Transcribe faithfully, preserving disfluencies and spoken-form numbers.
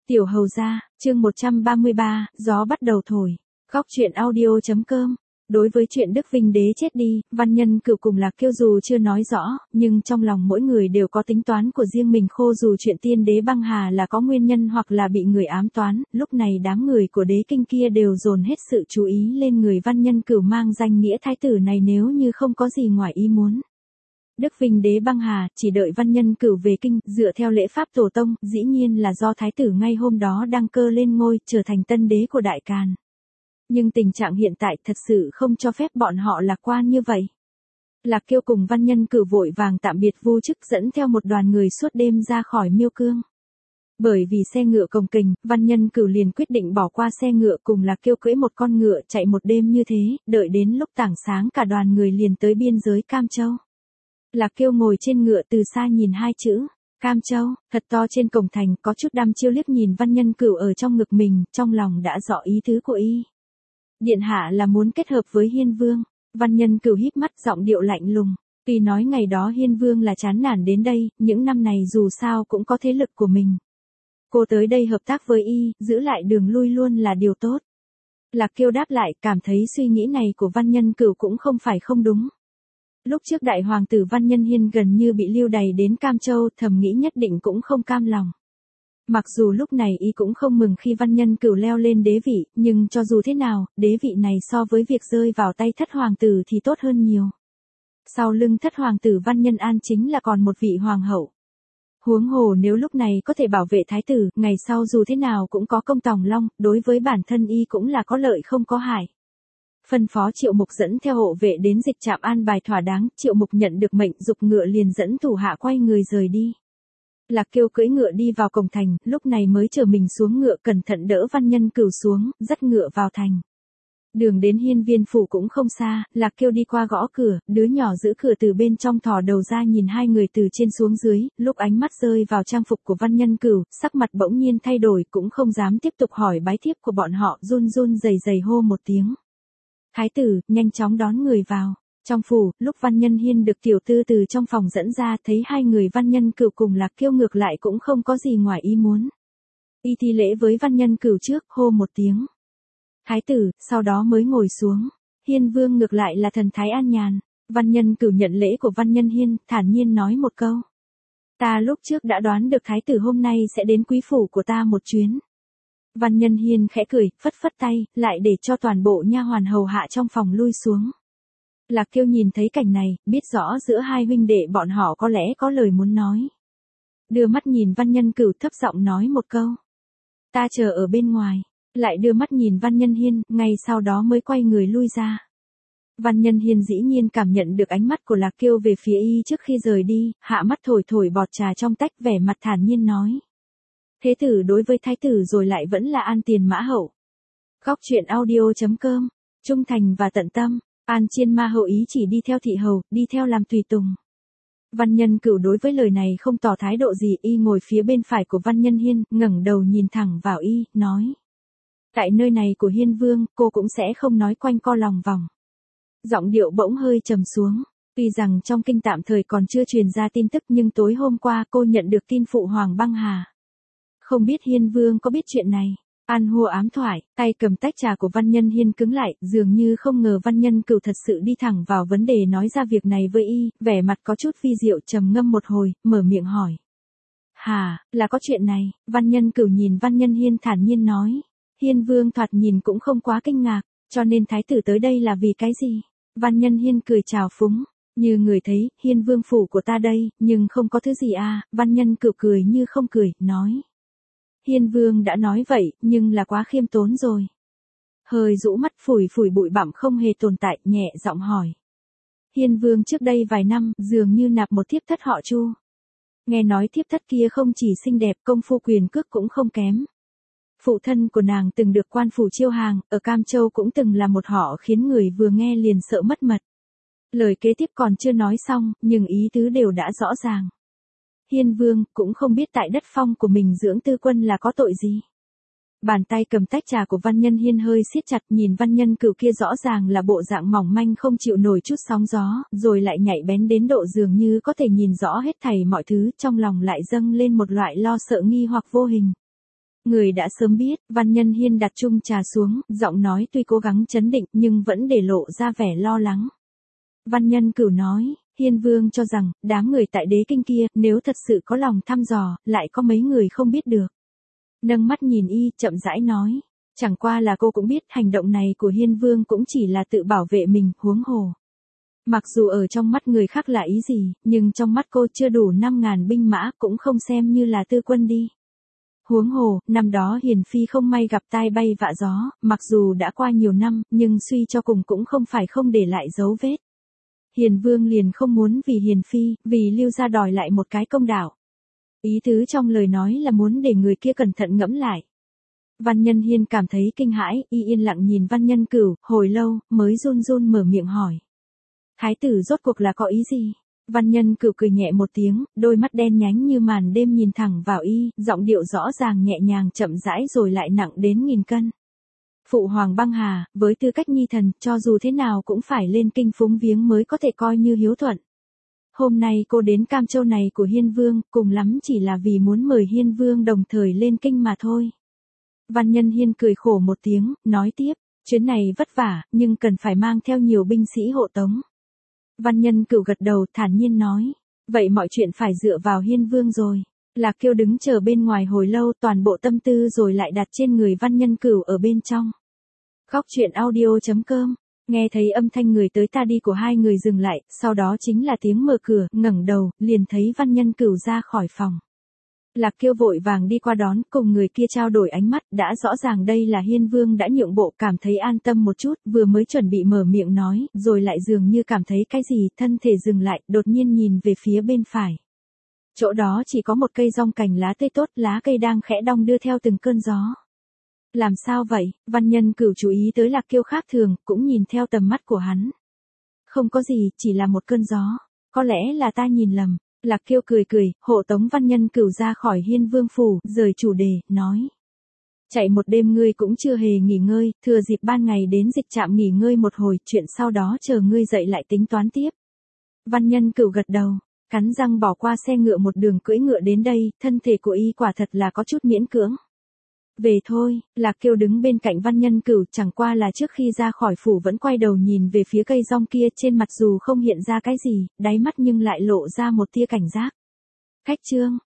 Tiểu hầu gia, chương một trăm ba mươi ba, gió bắt đầu thổi. Góc truyện audio.com. Đối với chuyện Đức Vinh Đế chết đi, Văn Nhân Cửu cùng Lạc Kiêu dù chưa nói rõ, nhưng trong lòng mỗi người đều có tính toán của riêng mình. Khô dù chuyện tiên đế băng hà là có nguyên nhân hoặc là bị người ám toán, lúc này đám người của đế kinh kia đều dồn hết sự chú ý lên người Văn Nhân Cửu mang danh nghĩa thái tử này nếu như không có gì ngoài ý muốn. Đức Vinh Đế băng hà, chỉ đợi Văn Nhân Cửu về kinh, dựa theo lễ pháp tổ tông, dĩ nhiên là do thái tử ngay hôm đó đăng cơ lên ngôi, trở thành tân đế của Đại Càn. Nhưng tình trạng hiện tại thật sự không cho phép bọn họ lạc quan như vậy. Lạc Kiêu cùng Văn Nhân Cửu vội vàng tạm biệt vu chức dẫn theo một đoàn người suốt đêm ra khỏi Miêu Cương. Bởi vì xe ngựa cồng kềnh, Văn Nhân Cửu liền quyết định bỏ qua xe ngựa cùng Lạc Kiêu cưỡi một con ngựa chạy một đêm như thế, đợi đến lúc tảng sáng cả đoàn người liền tới biên giới Cam Châu. Lạc Kiêu ngồi trên ngựa từ xa nhìn hai chữ Cam Châu, thật to trên cổng thành, có chút đăm chiêu liếc nhìn Văn Nhân Cửu ở trong ngực mình, trong lòng đã rõ ý tứ của y. Điện hạ là muốn kết hợp với Hiên Vương. Văn Nhân Cửu híp mắt giọng điệu lạnh lùng. Tuy nói ngày đó Hiên Vương là chán nản đến đây, những năm này dù sao cũng có thế lực của mình. Cô tới đây hợp tác với y, giữ lại đường lui luôn là điều tốt. Lạc Kiêu đáp lại, cảm thấy suy nghĩ này của Văn Nhân Cửu cũng không phải không đúng. Lúc trước đại hoàng tử Văn Nhân Hiên gần như bị lưu đày đến Cam Châu, thầm nghĩ nhất định cũng không cam lòng. Mặc dù lúc này y cũng không mừng khi Văn Nhân Cửu leo lên đế vị, nhưng cho dù thế nào, đế vị này so với việc rơi vào tay thất hoàng tử thì tốt hơn nhiều. Sau lưng thất hoàng tử Văn Nhân An chính là còn một vị hoàng hậu. Huống hồ nếu lúc này có thể bảo vệ thái tử, ngày sau dù thế nào cũng có công tòng long, đối với bản thân y cũng là có lợi không có hại. Phân phó Triệu Mục dẫn theo hộ vệ đến dịch trạm an bài thỏa đáng, Triệu Mục nhận được mệnh giục ngựa liền dẫn thủ hạ quay người rời đi. Lạc Kiêu cưỡi ngựa đi vào cổng thành, lúc này mới chờ mình xuống ngựa cẩn thận đỡ Văn Nhân Cửu xuống, dắt ngựa vào thành. Đường đến Hiên Viên phủ cũng không xa, Lạc Kiêu đi qua gõ cửa, đứa nhỏ giữ cửa từ bên trong thò đầu ra nhìn hai người từ trên xuống dưới, lúc ánh mắt rơi vào trang phục của Văn Nhân Cửu, sắc mặt bỗng nhiên thay đổi, cũng không dám tiếp tục hỏi bái thiếp của bọn họ, run run rẩy rẩy hô một tiếng. Thái tử, nhanh chóng đón người vào. Trong phủ, lúc Văn Nhân Hiên được tiểu tư từ trong phòng dẫn ra, thấy hai người Văn Nhân Cửu cùng Lạc Kiêu ngược lại cũng không có gì ngoài ý muốn. Y thi lễ với Văn Nhân Cửu trước, hô một tiếng. Thái tử, sau đó mới ngồi xuống. Hiên Vương ngược lại là thần thái an nhàn. Văn Nhân Cửu nhận lễ của Văn Nhân Hiên, thản nhiên nói một câu. Ta lúc trước đã đoán được thái tử hôm nay sẽ đến quý phủ của ta một chuyến. Văn Nhân Hiên khẽ cười, phất phất tay, lại để cho toàn bộ nha hoàn hầu hạ trong phòng lui xuống. Lạc Kiêu nhìn thấy cảnh này, biết rõ giữa hai huynh đệ bọn họ có lẽ có lời muốn nói. Đưa mắt nhìn Văn Nhân Cửu thấp giọng nói một câu. Ta chờ ở bên ngoài. Lại đưa mắt nhìn Văn Nhân Hiên, ngay sau đó mới quay người lui ra. Văn Nhân Hiên dĩ nhiên cảm nhận được ánh mắt của Lạc Kiêu về phía y trước khi rời đi, hạ mắt thổi thổi bọt trà trong tách, vẻ mặt thản nhiên nói. Thế tử đối với thái tử rồi lại vẫn là An Tiền Mã Hậu. Góc truyện audio.com. Trung thành và tận tâm. An Chiên Ma Hậu ý chỉ đi theo thị hầu, đi theo làm tùy tùng. Văn Nhân Cửu đối với lời này không tỏ thái độ gì, y ngồi phía bên phải của Văn Nhân Hiên, ngẩng đầu nhìn thẳng vào y, nói. Tại nơi này của Hiên Vương, cô cũng sẽ không nói quanh co lòng vòng. Giọng điệu bỗng hơi trầm xuống. Tuy rằng trong kinh tạm thời còn chưa truyền ra tin tức nhưng tối hôm qua cô nhận được tin phụ hoàng băng hà. Không biết Hiên Vương có biết chuyện này. An hô ám thoại, tay cầm tách trà của Văn Nhân Hiên cứng lại, dường như không ngờ Văn Nhân Cửu thật sự đi thẳng vào vấn đề nói ra việc này với y, vẻ mặt có chút vi diệu trầm ngâm một hồi, mở miệng hỏi. Hà, là có chuyện này. Văn Nhân Cửu nhìn Văn Nhân Hiên thản nhiên nói. Hiên Vương thoạt nhìn cũng không quá kinh ngạc, cho nên thái tử tới đây là vì cái gì? Văn Nhân Hiên cười chào phúng. Như người thấy, Hiên Vương phủ của ta đây, nhưng không có thứ gì à, Văn Nhân Cửu cười như không cười, nói. Hiên Vương đã nói vậy, nhưng là quá khiêm tốn rồi. Hơi rũ mắt phủi phủi bụi bặm không hề tồn tại, nhẹ giọng hỏi. Hiên Vương trước đây vài năm, dường như nạp một thiếp thất họ Chu. Nghe nói thiếp thất kia không chỉ xinh đẹp, công phu quyền cước cũng không kém. Phụ thân của nàng từng được quan phủ chiêu hàng, ở Cam Châu cũng từng là một họ khiến người vừa nghe liền sợ mất mật. Lời kế tiếp còn chưa nói xong, nhưng ý tứ đều đã rõ ràng. Hiên Vương cũng không biết tại đất phong của mình dưỡng tư quân là có tội gì. Bàn tay cầm tách trà của Văn Nhân Hiên hơi siết chặt, nhìn Văn Nhân Cửu kia rõ ràng là bộ dạng mỏng manh không chịu nổi chút sóng gió, rồi lại nhạy bén đến độ dường như có thể nhìn rõ hết thảy mọi thứ, trong lòng lại dâng lên một loại lo sợ nghi hoặc vô hình. Người đã sớm biết, Văn Nhân Hiên đặt chung trà xuống, giọng nói tuy cố gắng trấn định nhưng vẫn để lộ ra vẻ lo lắng. Văn Nhân Cửu nói, Hiên Vương cho rằng, đám người tại đế kinh kia, nếu thật sự có lòng thăm dò, lại có mấy người không biết được. Nâng mắt nhìn y, chậm rãi nói, chẳng qua là cô cũng biết hành động này của Hiên Vương cũng chỉ là tự bảo vệ mình, huống hồ. Mặc dù ở trong mắt người khác là ý gì, nhưng trong mắt cô chưa đủ năm ngàn binh mã cũng không xem như là tư quân đi. Huống hồ, năm đó Hiền Phi không may gặp tai bay vạ gió, mặc dù đã qua nhiều năm, nhưng suy cho cùng cũng không phải không để lại dấu vết. Hiền Vương liền không muốn vì Hiền Phi, vì Lưu gia đòi lại một cái công đạo. Ý tứ trong lời nói là muốn để người kia cẩn thận ngẫm lại. Văn Nhân Hiên cảm thấy kinh hãi, y yên lặng nhìn Văn Nhân Cửu, hồi lâu, mới run run mở miệng hỏi. Thái tử rốt cuộc là có ý gì? Văn Nhân Cửu cười nhẹ một tiếng, đôi mắt đen nhánh như màn đêm nhìn thẳng vào y, giọng điệu rõ ràng nhẹ nhàng chậm rãi rồi lại nặng đến nghìn cân. Phụ hoàng băng hà, với tư cách nhi thần, cho dù thế nào cũng phải lên kinh phúng viếng mới có thể coi như hiếu thuận. Hôm nay cô đến Cam Châu này của Hiên Vương, cùng lắm chỉ là vì muốn mời Hiên Vương đồng thời lên kinh mà thôi. Văn Nhân Hiên cười khổ một tiếng, nói tiếp, chuyến này vất vả, nhưng cần phải mang theo nhiều binh sĩ hộ tống. Văn Nhân Cửu gật đầu, thản nhiên nói, vậy mọi chuyện phải dựa vào Hiên Vương rồi. Lạc Kiêu đứng chờ bên ngoài hồi lâu, toàn bộ tâm tư rồi lại đặt trên người Văn Nhân Cửu ở bên trong. Khóc chuyện audio chấm com, nghe thấy âm thanh người tới ta đi của hai người dừng lại, sau đó chính là tiếng mở cửa, ngẩng đầu, liền thấy Văn Nhân Cửu ra khỏi phòng. Lạc Kiêu vội vàng đi qua đón, cùng người kia trao đổi ánh mắt, đã rõ ràng đây là Hiên Vương đã nhượng bộ, cảm thấy an tâm một chút, vừa mới chuẩn bị mở miệng nói, rồi lại dường như cảm thấy cái gì, thân thể dừng lại, đột nhiên nhìn về phía bên phải. Chỗ đó chỉ có một cây rong cành lá tươi tốt, lá cây đang khẽ đong đưa theo từng cơn gió. Làm sao vậy? Văn Nhân Cửu chú ý tới Lạc Kiêu khác thường, cũng nhìn theo tầm mắt của hắn. Không có gì, chỉ là một cơn gió. Có lẽ là ta nhìn lầm. Lạc Kiêu cười cười, hộ tống Văn Nhân Cửu ra khỏi Hiên Vương phủ, rời chủ đề, nói. Chạy một đêm ngươi cũng chưa hề nghỉ ngơi, thừa dịp ban ngày đến dịch trạm nghỉ ngơi một hồi, chuyện sau đó chờ ngươi dậy lại tính toán tiếp. Văn Nhân Cửu gật đầu, cắn răng bỏ qua xe ngựa một đường cưỡi ngựa đến đây, thân thể của y quả thật là có chút miễn cưỡng. Về thôi, Lạc Kiêu đứng bên cạnh Văn Nhân Cửu, chẳng qua là trước khi ra khỏi phủ vẫn quay đầu nhìn về phía cây rong kia, trên mặt dù không hiện ra cái gì, đáy mắt nhưng lại lộ ra một tia cảnh giác. Khách trương,